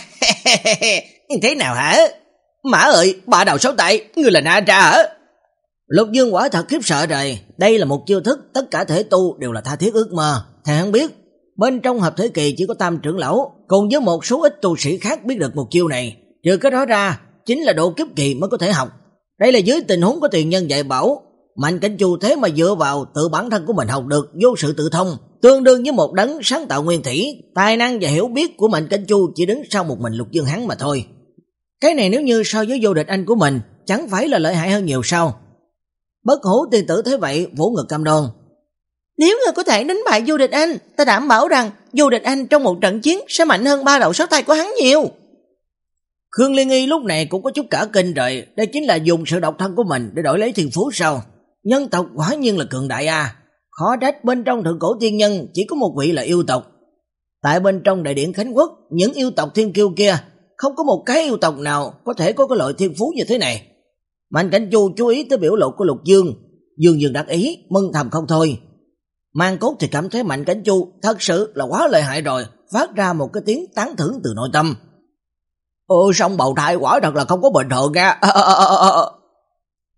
thế nào hả? Mã ơi, ba đầu sáu tay, ngươi là Na Tra hả? Lục Dương quả thật khiếp sợ rồi, đây là một chiêu thức tất cả thể tu đều là tha thiết ước mơ. Thầy hắn biết, bên trong hợp thể kỳ chỉ có Tam trưởng lão cùng với một số ít tu sĩ khác biết được một chiêu này, trừ cái đó ra chính là độ kiếp kỳ mới có thể học. Đây là dưới tình huống có tiền nhân dạy bảo, Mạnh Cảnh Chu thế mà dựa vào tự bản thân của mình học được vô sự tự thông, tương đương với một đấng sáng tạo nguyên thủy. Tài năng và hiểu biết của Mạnh Cảnh Chu chỉ đứng sau một mình Lục Dương hắn mà thôi. Cái này nếu như so với vô địch anh của mình, chẳng phải là lợi hại hơn nhiều sao? Bất Hủ tiên tử thấy vậy vỗ ngực cam đoan: "Nếu ngươi có thể đánh bại vô địch anh, ta đảm bảo rằng vô địch anh trong một trận chiến sẽ mạnh hơn ba đầu sáu tay của hắn nhiều." Khương Liên Nghi lúc này cũng có chút cả kinh rồi, đây chính là dùng sự độc thân của mình để đổi lấy thiên phú sao? Nhân tộc quả nhiên là cường đại à, khó trách bên trong thượng cổ tiên nhân chỉ có một vị là yêu tộc. Tại bên trong đại điện Khánh Quốc, những yêu tộc thiên kiêu kia, không có một cái yêu tộc nào có thể có cái loại thiên phú như thế này. Mạnh Cảnh Chu chú ý tới biểu lộ của Lục Dương, Dương Dương đắc ý, mừng thầm không thôi. Mang Cốt thì cảm thấy Mạnh Cảnh Chu thật sự là quá lợi hại rồi, phát ra một cái tiếng tán thưởng từ nội tâm. Ồ, song bầu thai quả thật là không có bình thường ra.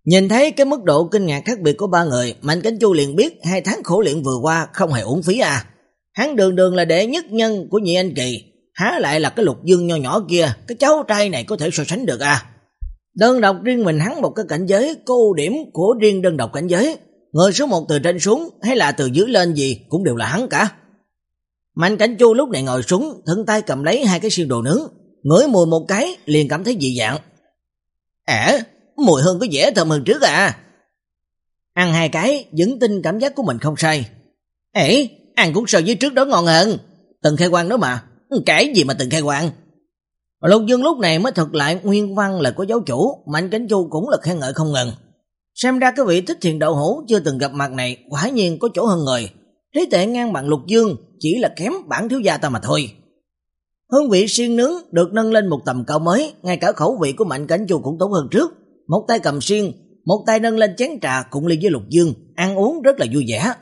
Nhìn thấy cái mức độ kinh ngạc khác biệt của ba người, Mạnh Cảnh Chu liền biết hai tháng khổ luyện vừa qua không hề uổng phí à. Hắn đường đường là đệ nhất nhân của Nhị Anh Kỳ, há lại là cái Lục Dương nho nhỏ kia, cái cháu trai này có thể so sánh được à. Đơn độc riêng mình hắn một cái cảnh giới, có ưu điểm của riêng đơn độc cảnh giới, người số một từ trên xuống hay là từ dưới lên gì cũng đều là hắn cả. Mạnh Cảnh Chu lúc này ngồi xuống, thân tay cầm lấy hai cái xiên đồ nướng, ngửi mùi một cái liền cảm thấy dị dạng. À, mùi hương có vẻ thơm hơn trước à. Ăn hai cái, vẫn tin cảm giác của mình không sai. Ê, ăn cũng so với trước đó ngon hơn. Từng khai quang đó mà. Cái gì mà từng khai quang? Lục Dương lúc này mới thuật lại nguyên văn là của giáo chủ, Mạnh Cảnh Chu cũng là khen ngợi không ngừng. Xem ra cái vị Thích Thiền Đậu Hũ chưa từng gặp mặt này quả nhiên có chỗ hơn người. Trí tuệ ngang bằng Lục Dương, chỉ là kém bản thiếu gia ta mà thôi. Hương vị xiên nướng được nâng lên một tầm cao mới, ngay cả khẩu vị của Mạnh Cảnh Chu cũng tốt hơn trước. Một tay cầm xiên, một tay nâng lên chén trà cùng ly với Lục Dương, ăn uống rất là vui vẻ.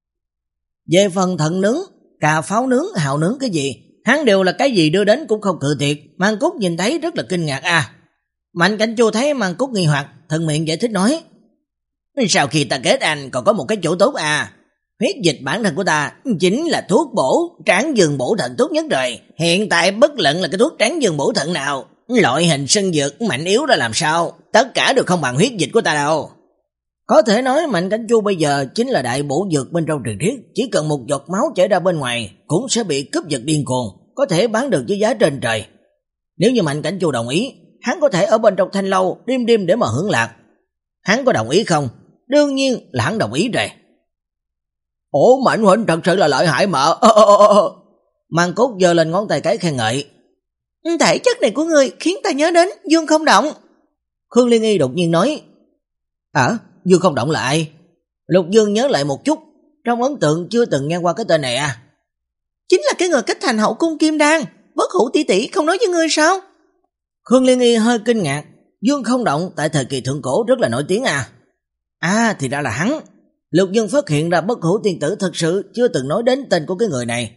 Về phần thận nướng, cà pháo nướng, hào nướng cái gì, hắn đều là cái gì đưa đến cũng không cự tuyệt. Mang Cúc nhìn thấy rất là kinh ngạc à. Mạnh Cảnh Chu thấy Mang Cúc nghi hoặc, thân miệng giải thích nói: sau khi ta kết anh còn có một cái chỗ tốt à. Huyết dịch bản thân của ta chính là thuốc bổ tráng dương bổ thận tốt nhất rồi. Hiện tại bất luận là cái thuốc tráng dương bổ thận nào, loại hình sân dược mạnh yếu ra làm sao, tất cả đều không bằng huyết dịch của ta đâu. Có thể nói Mạnh Cảnh Chu bây giờ chính là đại bổ dược bên trong truyền thuyết, chỉ cần một giọt máu chảy ra bên ngoài cũng sẽ bị cướp giật điên cuồng, có thể bán được với giá trên trời. Nếu như Mạnh Cảnh Chu đồng ý, hắn có thể ở bên trong thanh lâu đêm đêm để mà hưởng lạc. Hắn có đồng ý không? Đương nhiên là hắn đồng ý rồi. Ủa, Mạnh huynh thật sự là lợi hại mà. Ơ ơ ơ ơ. Mang Cốt giơ lên ngón tay cái khen ngợi. Thể chất này của ngươi khiến ta nhớ đến Dương Không Động. Khương Liên Y đột nhiên nói. À, Dương Không Động là ai? Lục Dương nhớ lại một chút, trong ấn tượng chưa từng nghe qua cái tên này à. Chính là cái người kết thành hậu cung kim đan. Bất Hủ tỷ tỷ không nói với ngươi sao? Khương Liên Y hơi kinh ngạc. Dương Không Động tại thời kỳ thượng cổ rất là nổi tiếng à. À, thì ra là hắn. Lục Dương phát hiện ra Bất Hủ tiên tử thật sự chưa từng nói đến tên của cái người này.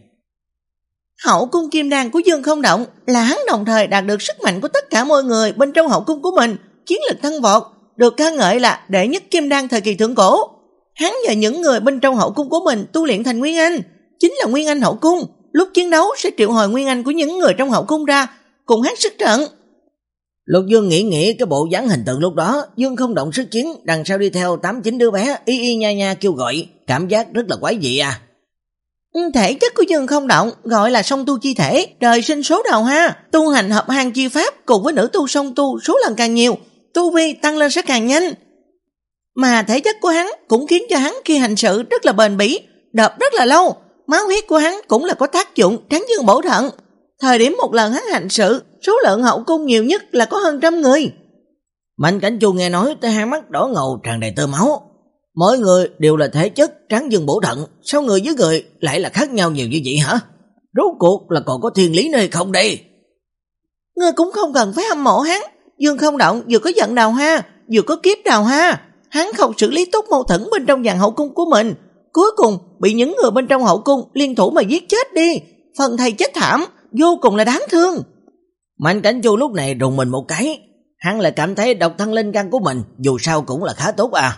Hậu cung kim đan của Dương Không Động là hắn đồng thời đạt được sức mạnh của tất cả mọi người bên trong hậu cung của mình, chiến lực tăng vọt, được ca ngợi là đệ nhất kim đan thời kỳ thượng cổ. Hắn và những người bên trong hậu cung của mình tu luyện thành Nguyên Anh, chính là Nguyên Anh hậu cung, lúc chiến đấu sẽ triệu hồi Nguyên Anh của những người trong hậu cung ra, cùng hắn sức trận. Lục Dương nghĩ nghĩ cái bộ dáng hình tượng lúc đó, Dương Không Động sức chiến, đằng sau đi theo tám chín đứa bé y y nha nha kêu gọi, cảm giác rất là quái dị à. Thể chất của Dương Không Động gọi là song tu chi thể, trời sinh số đầu ha, tu hành hợp hàng chi pháp cùng với nữ tu song tu số lần càng nhiều, tu vi tăng lên sẽ càng nhanh. Mà thể chất của hắn cũng khiến cho hắn khi hành sự rất là bền bỉ, đợp rất là lâu, máu huyết của hắn cũng là có tác dụng tráng dương bổ thận. Thời điểm một lần hắn hành sự, số lượng hậu cung nhiều nhất là có hơn trăm người. Mạnh Cảnh Chu nghe nói tới hai mắt đỏ ngầu tràn đầy tơ máu. Mỗi người đều là thể chất tráng dương bổ thận, sao người với người lại là khác nhau nhiều như vậy hả? Rốt cuộc là còn có thiên lý nơi không đây? Ngươi cũng không cần phải hâm mộ hắn. Dương Không Động vừa có giận đào ha, vừa có kiếp đào ha. Hắn không xử lý tốt mâu thuẫn bên trong dàn hậu cung của mình, cuối cùng bị những người bên trong hậu cung liên thủ mà giết chết đi. Phần thầy chết thảm, vô cùng là đáng thương. Mạnh Cảnh Chu lúc này rùng mình một cái, hắn lại cảm thấy độc thân linh căn của mình dù sao cũng là khá tốt à.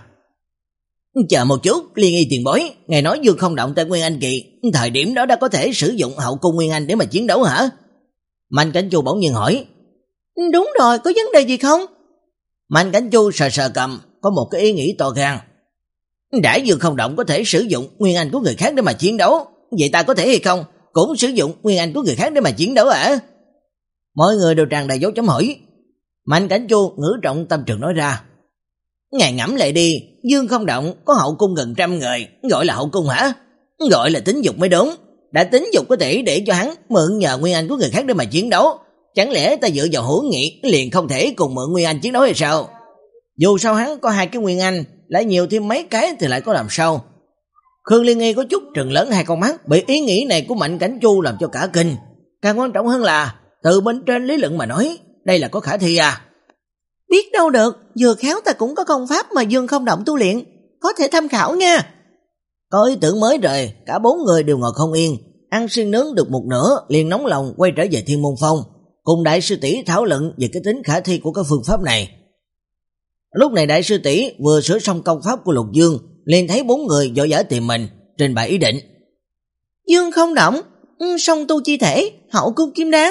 Chờ một chút, Liên Y tiền bối, ngài nói Dương Không Động tại Nguyên Anh kỳ, thời điểm đó đã có thể sử dụng hậu cung Nguyên Anh để mà chiến đấu hả? Mạnh Cảnh Chu bỗng nhiên hỏi. Đúng rồi, có vấn đề gì không? Mạnh Cảnh Chu sờ sờ cầm, có một cái ý nghĩ to gan. Đã Dương Không Động có thể sử dụng Nguyên Anh của người khác để mà chiến đấu, vậy ta có thể hay không cũng sử dụng Nguyên Anh của người khác để mà chiến đấu hả? Mọi người đều tràn đầy dấu chấm hỏi. Mạnh Cảnh Chu ngữ trọng tâm trường nói ra. Ngài ngẫm lại đi, Dương Không Động có hậu cung gần trăm người, gọi là hậu cung hả? Gọi là tính dục mới đúng. Đã tính dục có thể để cho hắn mượn nhờ Nguyên Anh của người khác để mà chiến đấu, chẳng lẽ ta dựa vào hữu nghị liền không thể cùng mượn Nguyên Anh chiến đấu hay sao? Dù sao hắn có hai cái Nguyên Anh, lại nhiều thêm mấy cái thì lại có làm sao? Khương Liên Nghi có chút trừng lớn hai con mắt, bị ý nghĩ này của Mạnh Cảnh Chu làm cho cả kinh. Càng quan trọng hơn là từ bên trên lý luận mà nói, đây là có khả thi à? Biết đâu được, vừa khéo ta cũng có công pháp mà Dương Không Động tu luyện, có thể tham khảo nha. Có ý tưởng mới rồi, cả bốn người đều ngồi không yên, ăn xiên nướng được một nửa liền nóng lòng quay trở về Thiên Môn Phong, cùng đại sư tỷ thảo luận về cái tính khả thi của cái phương pháp này. Lúc này đại sư tỷ vừa sửa xong công pháp của Lục Dương, liền thấy bốn người vội vã tìm mình, trình bày ý định. Dương không động, song tu chi thể, hậu cung kim đan.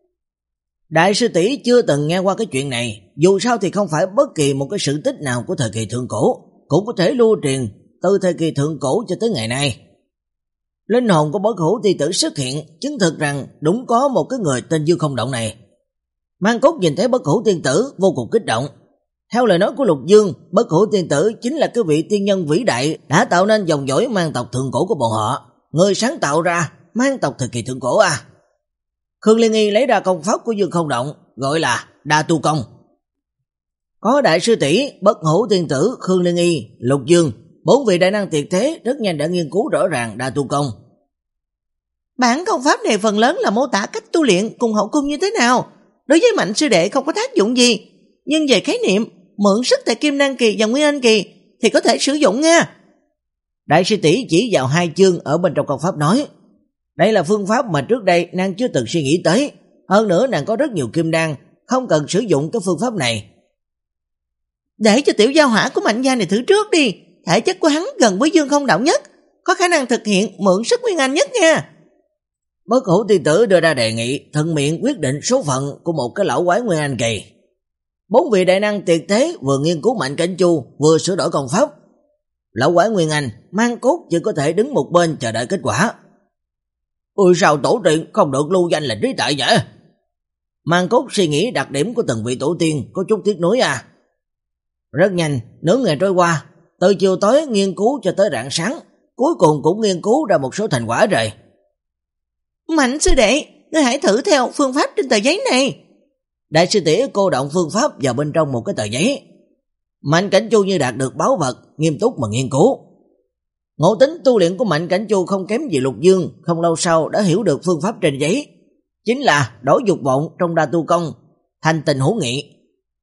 Đại sư tỷ chưa từng nghe qua cái chuyện này, dù sao thì không phải bất kỳ một cái sự tích nào của thời kỳ thượng cổ cũng có thể lưu truyền từ thời kỳ thượng cổ cho tới ngày nay. Linh hồn của Bất Hủ Tiên Tử xuất hiện, chứng thực rằng đúng có một cái người tên Dương không động này. Mang Cốt nhìn thấy Bất Hủ Tiên Tử vô cùng kích động. Theo lời nói của Lục Dương, Bất Hủ Tiên Tử chính là cái vị tiên nhân vĩ đại đã tạo nên dòng dõi mang tộc thượng cổ của bọn họ, người sáng tạo ra mang tộc thời kỳ thượng cổ à. Khương Liên Nghi lấy ra công pháp của Dương không động, gọi là Đa Tu Công. Có đại sư tỷ, Bất Hủ Tiên Tử, Khương Liên Nghi, Lục Dương, bốn vị đại năng tuyệt thế rất nhanh đã nghiên cứu rõ ràng Đa Tu Công. Bản công pháp này phần lớn là mô tả cách tu luyện cùng hậu cung như thế nào, đối với Mạnh sư đệ không có tác dụng gì, nhưng về khái niệm mượn sức tại Kim Đan kỳ và Nguyên Anh kỳ thì có thể sử dụng nha. Đại sư tỷ chỉ vào hai chương ở bên trong công pháp nói, đây là phương pháp mà trước đây nàng chưa từng suy nghĩ tới, hơn nữa nàng có rất nhiều kim đan, không cần sử dụng cái phương pháp này. Để cho tiểu giao hỏa của Mạnh gia này thử trước đi, thể chất của hắn gần với Dương không động nhất, có khả năng thực hiện mượn sức Nguyên Anh nhất nha. Bất Hủ Tiên Tử đưa ra đề nghị, thân miệng quyết định số phận của một cái lão quái Nguyên Anh kỳ. Bốn vị đại năng tuyệt thế vừa nghiên cứu Mạnh Cảnh Chu, vừa sửa đổi công pháp. Lão quái Nguyên Anh Mang Cốt chỉ có thể đứng một bên chờ đợi kết quả. Ôi sao tổ tiên không được lưu danh là trí tại vậy? Mang Cốt suy nghĩ đặc điểm của từng vị tổ tiên có chút tiếc nuối à. Rất nhanh, nửa ngày trôi qua, từ chiều tối nghiên cứu cho tới rạng sáng, cuối cùng cũng nghiên cứu ra một số thành quả rồi. Mạnh sư đệ, ngươi hãy thử theo phương pháp trên tờ giấy này. Đại sư tỷ cô động phương pháp vào bên trong một cái tờ giấy. Mạnh Cảnh Chu như đạt được báu vật, nghiêm túc mà nghiên cứu. Ngộ tính tu luyện của Mạnh Cảnh Chu không kém gì Lục Dương, không lâu sau đã hiểu được phương pháp trên giấy, chính là đổi dục vọng trong Đa Tu Công thành tình hữu nghị.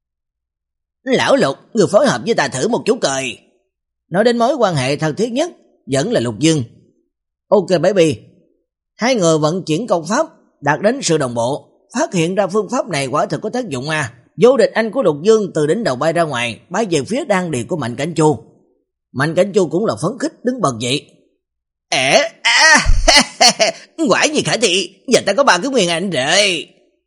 Lão Lục, người phối hợp với ta thử một chút cười. Nói đến mối quan hệ thân thiết nhất vẫn là Lục Dương. Ok baby. Hai người vận chuyển công pháp đạt đến sự đồng bộ, phát hiện ra phương pháp này quả thực có tác dụng à. Vô địch anh của Lục Dương từ đỉnh đầu bay ra ngoài, bay về phía đan điền của Mạnh Cảnh Chu. Mạnh Cảnh Chu cũng là phấn khích đứng bật dậy. Ê, à, quả gì khả thị, giờ ta có ba cái Nguyên Anh rồi.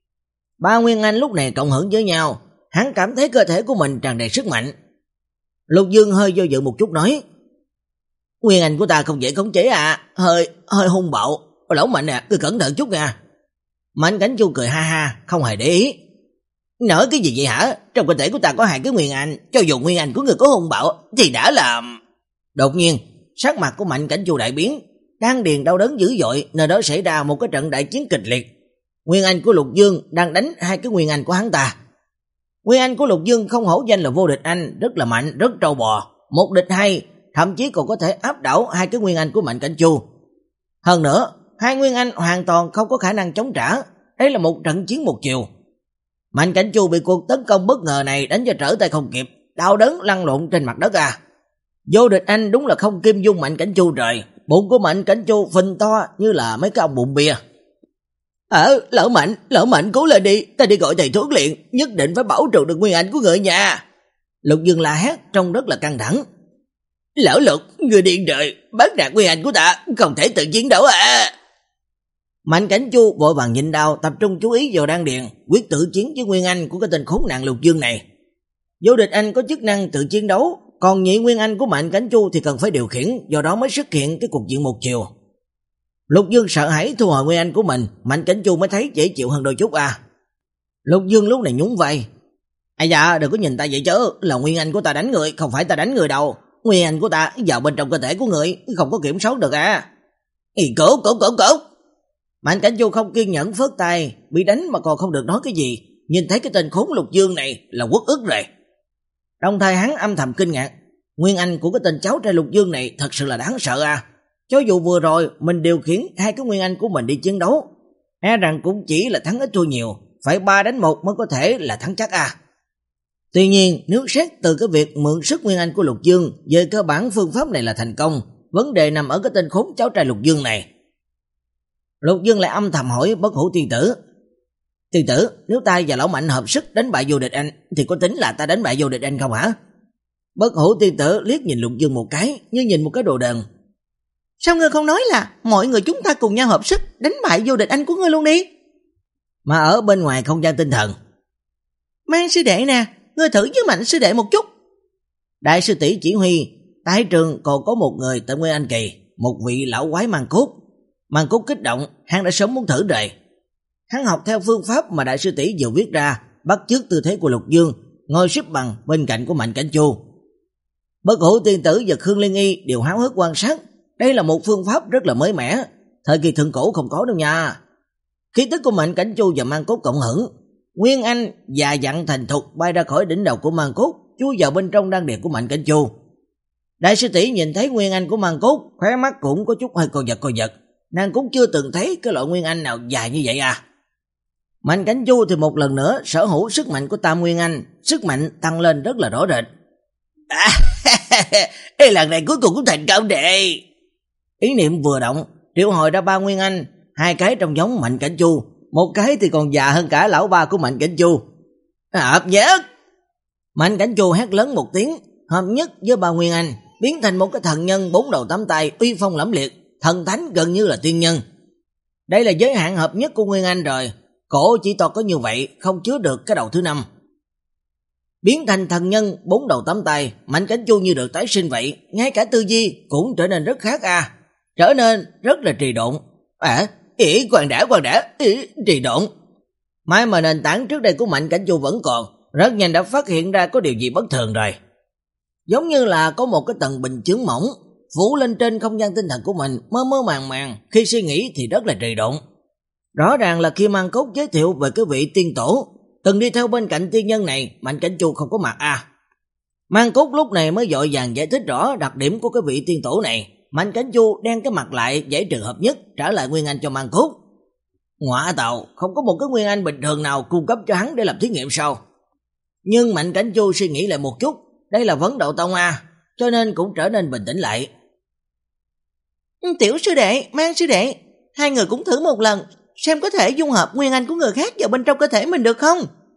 Ba Nguyên Anh lúc này cộng hưởng với nhau, hắn cảm thấy cơ thể của mình tràn đầy sức mạnh. Lục Dương hơi do dự một chút nói, Nguyên Anh của ta không dễ khống chế à, hơi hơi hung bạo. Lão Mạnh à, cứ cẩn thận chút nha. Mạnh Cảnh Chu cười ha ha, không hề để ý. Nói cái gì vậy hả? Trong cơ thể của ta có hai cái Nguyên Anh, cho dù Nguyên Anh của người có hung bạo thì đã làm. Đột nhiên, sắc mặt của Mạnh Cảnh Chu đại biến, đan điền đau đớn dữ dội, nơi đó xảy ra một cái trận đại chiến kịch liệt. Nguyên Anh của Lục Dương đang đánh hai cái Nguyên Anh của hắn ta. Nguyên Anh của Lục Dương không hổ danh là vô địch anh, rất là mạnh, rất trâu bò, một địch hai, thậm chí còn có thể áp đảo hai cái Nguyên Anh của Mạnh Cảnh Chu. Hơn nữa, hai Nguyên Anh hoàn toàn không có khả năng chống trả, đây là một trận chiến một chiều. Mạnh Cảnh Chu bị cuộc tấn công bất ngờ này đánh cho trở tay không kịp, đau đớn lăn lộn trên mặt đất à. Vô địch anh đúng là không kim dung Mạnh Cảnh Chu rồi, bụng của Mạnh Cảnh Chu phình to như là mấy cái ông bụng bia. Ờ, Lão Mạnh, Lão Mạnh cứu lên đi, ta đi gọi thầy thuốc luyện, nhất định phải bảo trụ được Nguyên Anh của người nhà. Lục Dương la hét trông rất là căng thẳng. Lão Lục, người điên rồi, bắt nạt Nguyên Anh của ta, không thể tự chiến đấu à. Mạnh Cảnh Chu vội vàng nhịn đau, tập trung chú ý vào đan điền, quyết tự chiến với Nguyên Anh của cái tên khốn nạn Lục Dương này. Vô địch anh có chức năng tự chiến đấu, còn nhị Nguyên Anh của Mạnh Cảnh Chu thì cần phải điều khiển, do đó mới xuất hiện cái cuộc diện một chiều. Lục Dương sợ hãi thu hồi Nguyên Anh của mình, Mạnh Cảnh Chu mới thấy dễ chịu hơn đôi chút à. Lục Dương lúc này nhún vai. À dạ, đừng có nhìn ta vậy chứ, là Nguyên Anh của ta đánh người, không phải ta đánh người đâu. Nguyên Anh của ta vào bên trong cơ thể của người, không có kiểm soát được à. Ý cổ, cổ, cổ, cổ. Mạnh Cảnh Chu không kiên nhẫn phớt tay, bị đánh mà còn không được nói cái gì, nhìn thấy cái tên khốn Lục Dương này là uất ức rồi. Đồng thời hắn âm thầm kinh ngạc, Nguyên Anh của cái tên cháu trai Lục Dương này thật sự là đáng sợ à. Cho dù vừa rồi mình điều khiển hai cái Nguyên Anh của mình đi chiến đấu, e rằng cũng chỉ là thắng ít thua nhiều, phải ba đánh một mới có thể là thắng chắc à. Tuy nhiên, nếu xét từ cái việc mượn sức Nguyên Anh của Lục Dương, về cơ bản phương pháp này là thành công, vấn đề nằm ở cái tên khốn cháu trai Lục Dương này. Lục Dương lại âm thầm hỏi Bất Hủ Tiên Tử. Tiên tử, nếu ta và lão Mạnh hợp sức đánh bại Vô Địch Anh thì có tính là ta đánh bại Vô Địch Anh không hả? Bất Hủ tiên tử liếc nhìn Lục Dương một cái, như nhìn một cái đồ đần. Sao ngươi không nói là mọi người chúng ta cùng nhau hợp sức đánh bại Vô Địch Anh của ngươi luôn đi? Mà ở bên ngoài không gian tinh thần. Mang sư đệ nè, ngươi thử với Mạnh sư đệ một chút. Đại sư tỷ chỉ huy, tại trường còn có một người tên Nguyên Anh Kỳ, một vị lão quái mang cốt. Mang cốt kích động, hắn đã sớm muốn thử rồi. Hắn học theo phương pháp mà đại sư tỷ vừa viết ra, bắt chước tư thế của Lục Dương, ngồi xếp bằng bên cạnh của Mạnh Cảnh Chu. Bất Hủ tiên tử và Khương Liên Y đều háo hức quan sát. Đây là một phương pháp rất là mới mẻ, thời kỳ thượng cổ không có đâu nha. Khí tức của Mạnh Cảnh Chu và Mang Cốt cộng hưởng, Nguyên Anh già dặn thành thục bay ra khỏi đỉnh đầu của Mang Cốt, chui vào bên trong đan điền của Mạnh Cảnh Chu. Đại sư tỷ nhìn thấy Nguyên Anh của Mang Cốt, khóe mắt cũng có chút hơi co giật co giật. Nàng cũng chưa từng thấy cái loại Nguyên Anh nào dài như vậy à. Mạnh Cảnh Chu thì một lần nữa sở hữu sức mạnh của Tam Nguyên Anh, sức mạnh tăng lên rất là rõ rệt. À, ê, lần này cuối cùng cũng thành công đệ. Ý niệm vừa động, triệu hồi ra ba Nguyên Anh, hai cái trông giống Mạnh Cảnh Chu, một cái thì còn già hơn cả lão ba của Mạnh Cảnh Chu. Hợp nhất! Mạnh Cảnh Chu hét lớn một tiếng, hợp nhất với ba Nguyên Anh, biến thành một cái thần nhân bốn đầu tám tay, uy phong lẫm liệt, thần thánh gần như là tiên nhân. Đây là giới hạn hợp nhất của Nguyên Anh rồi, cổ chỉ to có như vậy, không chứa được cái đầu thứ năm. Biến thành thần nhân bốn đầu tám tay, Mạnh Cảnh Chu như được tái sinh vậy, ngay cả tư duy cũng trở nên rất khác à, trở nên rất là trì độn. À, ý quan đã quan đã, ý trì độn. Mai mà nền tảng trước đây của Mạnh Cảnh Chu vẫn còn, rất nhanh đã phát hiện ra có điều gì bất thường rồi. Giống như là có một cái tầng bình chướng mỏng phủ lên trên không gian tinh thần của mình, mơ mơ màng màng, khi suy nghĩ thì rất là trì độn. Rõ ràng là khi Mang Cốt giới thiệu về cái vị tiên tổ từng đi theo bên cạnh tiên nhân này, Mạnh Cảnh Chu không có mặt à. Mang Cốt lúc này mới vội vàng giải thích rõ đặc điểm của cái vị tiên tổ này. Mạnh Cảnh Chu đen cái mặt lại, giải trừ hợp nhất, trả lại Nguyên Anh cho Mang Cốt. Ngoạ tàu, không có một cái Nguyên Anh bình thường nào cung cấp cho hắn để làm thí nghiệm sao? Nhưng Mạnh Cảnh Chu suy nghĩ lại một chút, đây là vấn độ tông à, cho nên cũng trở nên bình tĩnh lại. Tiểu sư đệ, Mang sư đệ, hai người cũng thử một lần, xem có thể dung hợp Nguyên Anh của người khác vào bên trong cơ thể mình được không?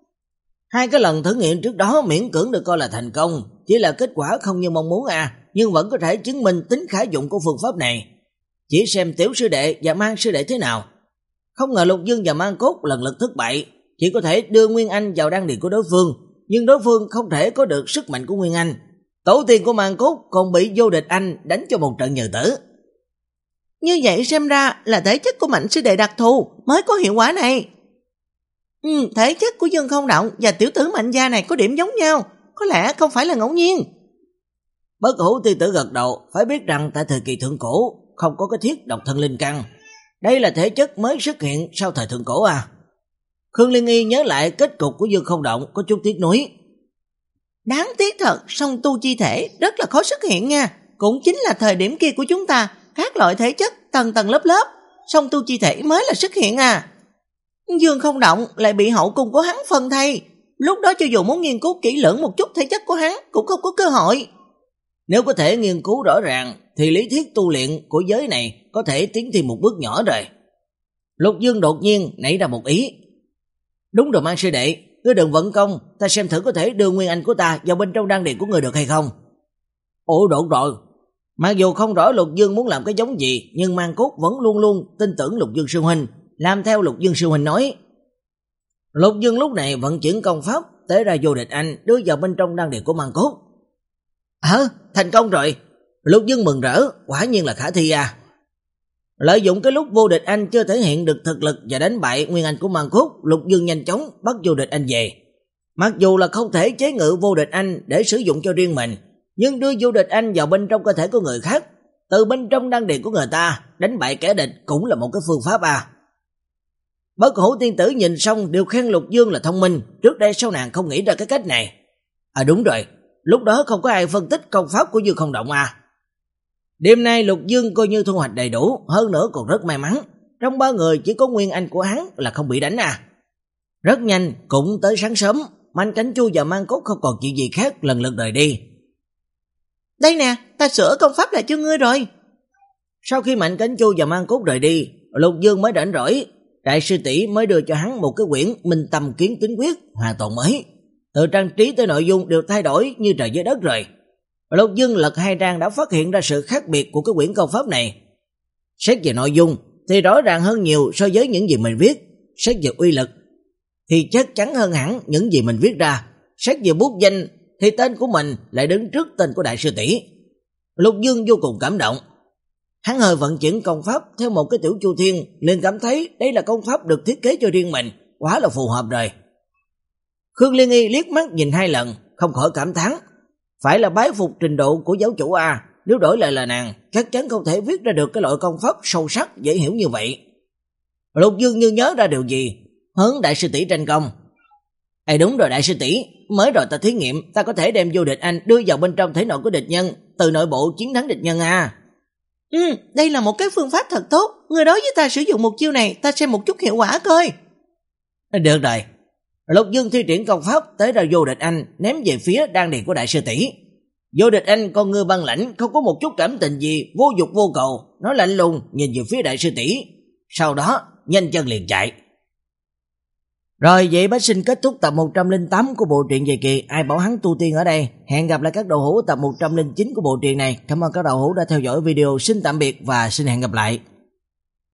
Hai cái lần thử nghiệm trước đó miễn cưỡng được coi là thành công, chỉ là kết quả không như mong muốn à, nhưng vẫn có thể chứng minh tính khả dụng của phương pháp này. Chỉ xem Tiểu sư đệ và Mang sư đệ thế nào. Không ngờ Lục Dương và Mang Cốt lần lượt thất bại, chỉ có thể đưa Nguyên Anh vào đan điền của đối phương, nhưng đối phương không thể có được sức mạnh của Nguyên Anh. Tổ tiên của Mang Cốt còn bị Vô Địch Anh đánh cho một trận nhờ tử. Như vậy xem ra là thể chất của Mạnh sư đệ đặc thù mới có hiệu quả này. Ừ, thể chất của Dương Không Động và tiểu tử Mạnh gia này có điểm giống nhau, có lẽ không phải là ngẫu nhiên. Bất Hủ tiên tử gật đầu, phải biết rằng tại thời kỳ thượng cổ không có cái thiết độc thân linh căn. Đây là thể chất mới xuất hiện sau thời thượng cổ à. Khương Liên Y nhớ lại kết cục của Dương Không Động có chút tiếc nuối. Đáng tiếc thật, song tu chi thể rất là khó xuất hiện nha. Cũng chính là thời điểm kia của chúng ta, các loại thể chất tầng tầng lớp lớp, song tu chi thể mới là xuất hiện à. Dương Không Động lại bị hậu cung của hắn phân thay, lúc đó cho dù muốn nghiên cứu kỹ lưỡng một chút thể chất của hắn cũng không có cơ hội. Nếu có thể nghiên cứu rõ ràng thì lý thuyết tu luyện của giới này có thể tiến thêm một bước nhỏ rồi. Lục Dương đột nhiên nảy ra một ý. Đúng rồi Mang sư đệ, cứ đừng vận công, ta xem thử có thể đưa Nguyên Anh của ta vào bên trong đan điền của người được hay không. Ủa đột rồi. Mặc dù không rõ Lục Dương muốn làm cái giống gì, nhưng Mang Cốt vẫn luôn luôn tin tưởng Lục Dương sư huynh, làm theo Lục Dương sư huynh nói. Lục Dương lúc này vận chuyển công pháp tế ra Vô Địch Anh đưa vào bên trong đan điền của Mang Cốt. Hả? Thành công rồi. Lục Dương mừng rỡ, quả nhiên là khả thi à. Lợi dụng cái lúc Vô Địch Anh chưa thể hiện được thực lực và đánh bại Nguyên Anh của Mang Cốt, Lục Dương nhanh chóng bắt Vô Địch Anh về. Mặc dù là không thể chế ngự Vô Địch Anh để sử dụng cho riêng mình, nhưng đưa Vô Địch Anh vào bên trong cơ thể của người khác, từ bên trong đan điền của người ta đánh bại kẻ địch cũng là một cái phương pháp à. Bất Hủ tiên tử nhìn xong đều khen Lục Dương là thông minh, trước đây sao nàng không nghĩ ra cái cách này. À đúng rồi, lúc đó không có ai phân tích công pháp của Dương Không Động à. Đêm nay Lục Dương coi như thu hoạch đầy đủ, hơn nữa còn rất may mắn, trong ba người chỉ có Nguyên Anh của hắn là không bị đánh à. Rất nhanh, cũng tới sáng sớm, Mạnh Cảnh Chu và Mang Cốt không còn chuyện gì khác, lần lượt rời đi. Đây nè, ta sửa công pháp lại cho ngươi rồi. Sau khi Mạnh Cảnh Chu và Mang Cốt rời đi, Lục Dương mới rảnh rỗi, đại sư tỷ mới đưa cho hắn một cái quyển Minh Tâm Kiến Tính Quyết hoàn toàn mới. Từ trang trí tới nội dung đều thay đổi như trời với đất rồi. Lục Dương lật hai trang đã phát hiện ra sự khác biệt của cái quyển công pháp này. Xét về nội dung thì rõ ràng hơn nhiều so với những gì mình viết. Xét về uy lực thì chắc chắn hơn hẳn những gì mình viết ra. Xét về bút danh thì tên của mình lại đứng trước tên của đại sư tỷ. Lục Dương vô cùng cảm động. Hắn hơi vận chuyển công pháp theo một cái tiểu chu thiên, liền cảm thấy đây là công pháp được thiết kế cho riêng mình, quá là phù hợp rồi. Khương Liên Y liếc mắt nhìn hai lần, không khỏi cảm thán, phải là bái phục trình độ của giáo chủ A, nếu đổi lại là nàng, chắc chắn không thể viết ra được cái loại công pháp sâu sắc dễ hiểu như vậy. Lục Dương như nhớ ra điều gì, hướng đại sư tỷ tranh công. Ê đúng rồi đại sư tỷ, mới rồi ta thí nghiệm, ta có thể đem vô địch anh đưa vào bên trong thể nội của địch nhân, từ nội bộ chiến thắng địch nhân A. Ừ, đây là một cái phương pháp thật tốt. Người nói với ta sử dụng một chiêu này, ta xem một chút hiệu quả coi. Được rồi. Lục Dương thi triển công pháp tới ra vô địch anh, ném về phía đan điền của đại sư tỷ. Vô địch anh con ngư băng lãnh, không có một chút cảm tình gì, vô dục vô cầu, nó lạnh lùng nhìn về phía đại sư tỷ, sau đó nhanh chân liền chạy. Rồi vậy bác sinh kết thúc tập một trăm lẻ tám của bộ truyện Dài Kỳ Ai Bảo Hắn Tu Tiên ở đây. Hẹn gặp lại các đầu hữu tập một trăm lẻ chín của bộ truyện này. Cảm ơn các đầu hữu đã theo dõi video. Xin tạm biệt và xin hẹn gặp lại.